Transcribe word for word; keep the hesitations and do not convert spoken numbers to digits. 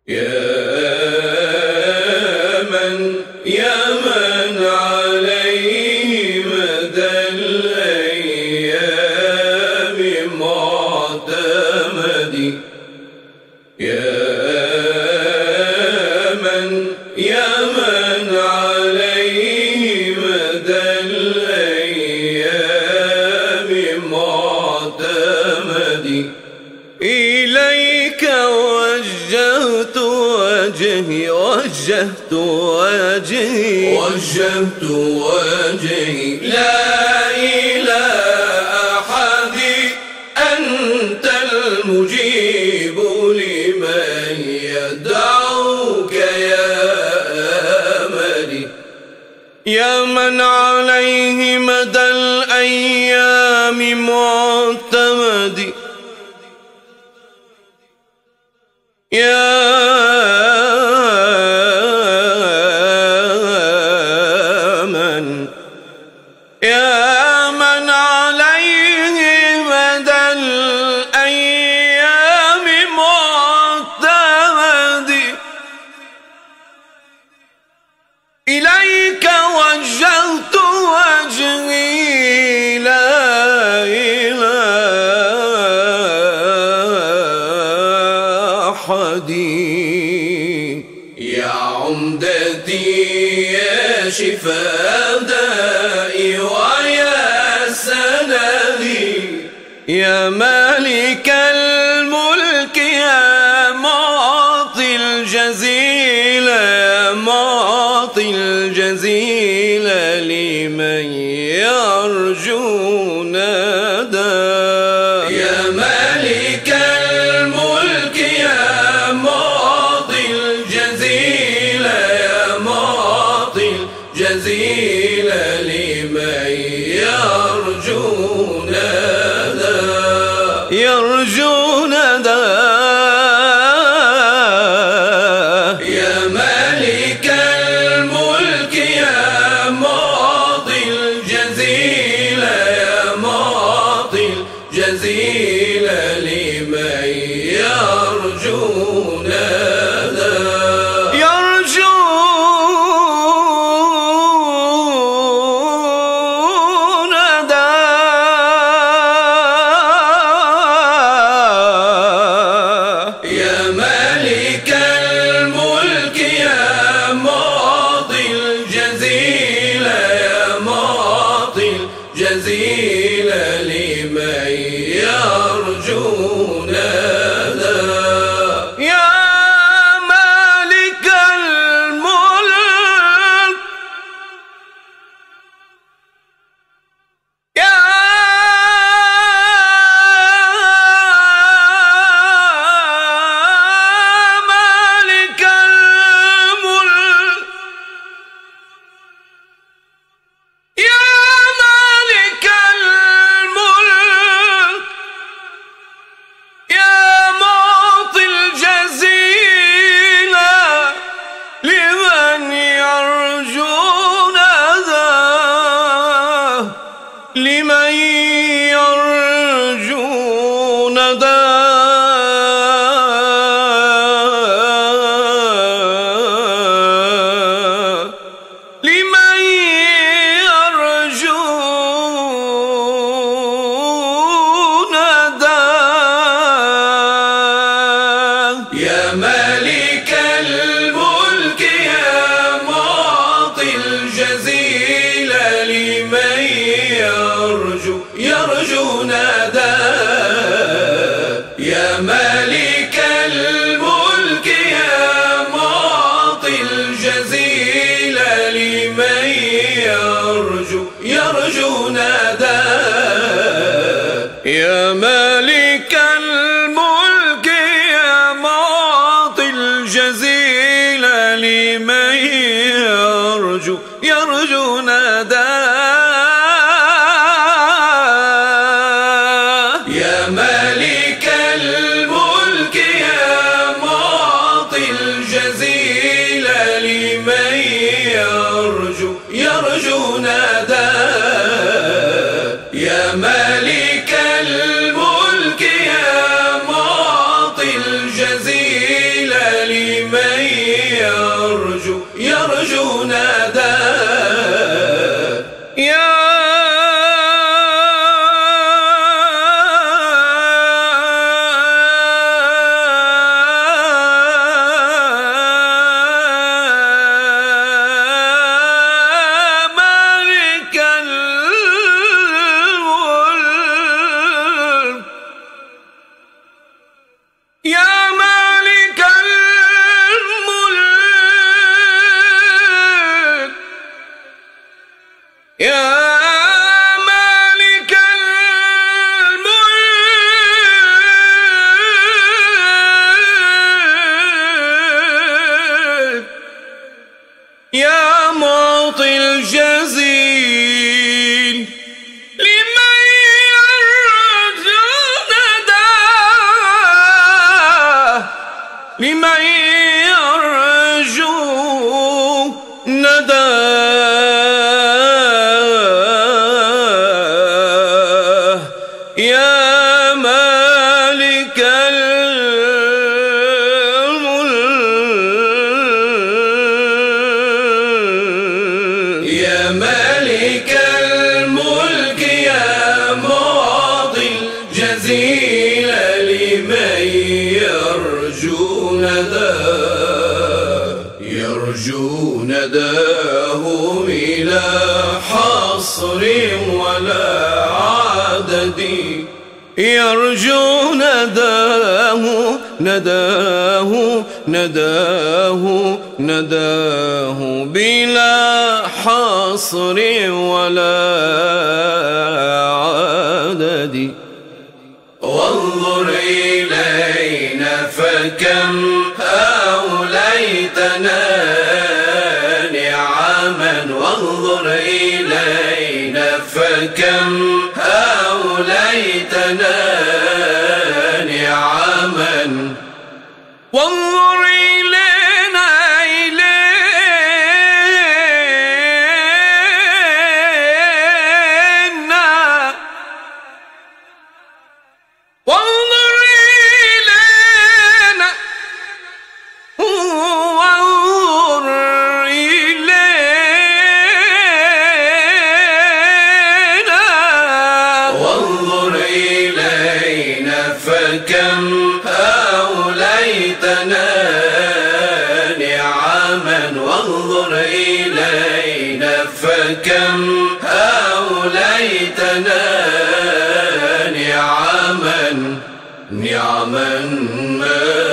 يا من يا من عليه مدى الأيام معتمدي، يا من يا من عليه مدى الأيام معتمدي، إليك وجهت وجهي وجهت وجهي وجهت وجهي لا إلى أحد أنت المجيب لمن يدعوك يا أملي، يا من عليه مدى الأيام معتمدي، يا من يا من عليه مدى الأيام معتمدي، إليك وجهت وجهي لا يا عمدتي يا شفاء دائي ويا سندي، يا مالك الملك يا معطي الجزيل يا معطي الجزيل لمن يرجو ندى، يا مالك الملك يا معطي الجزيل يا معطي الجزيل لمن يرجو ندى يرجو ندى، يا مالك الملك يا معطي الجزيل يا معطي الجزيل لمن يرجو ندى يرجو ندى، يا مالك الملك يا معطي الجزيل يا معطي الجزيل لمن يرجو ندى، يا مالك الملك يا مالك الملك يا مالك الملك يا معطي الجزيل لمن يرجو ندى لمن يرجو ندى، لمن يرجو ندى، يا مالك الملك يا معطي الجزيل لمن يرجو يرجو ندى، يا مالك الملك يا معطي الجزيل لمن يرجو يرجو ندى، يا مالك الملك يا معطي الجزيل لمن يرجو يرجو ندى، يا مالك الملك يا معطي الجزيل لمن يرجو يرجو ندى، يا مالك الملك يا معطي الجزيل لمن يرجو نداه يا يا مالك الملك يا مالك الملك يا معطي الجزيل لمن يرجو نداه لمن يرجو نداه يا مالك الملك يا مالك الملك يا معطي الجزيل لمن يرجو نداه يرجو نداه بلا حصر ولا عدد يرجو نداه نداه نداه نداه بلا حصر ولا عدد وانظر إلينا فكم أوليتنا نعما وانظر إلينا فكم أوليتنا نعما وانظر إلينا إلينا وانظر إلينا وانظر إلينا وانظر إلينا فكم أوليتنا نعما وانظر إلينا فكم أوليتنا نعما نعما ما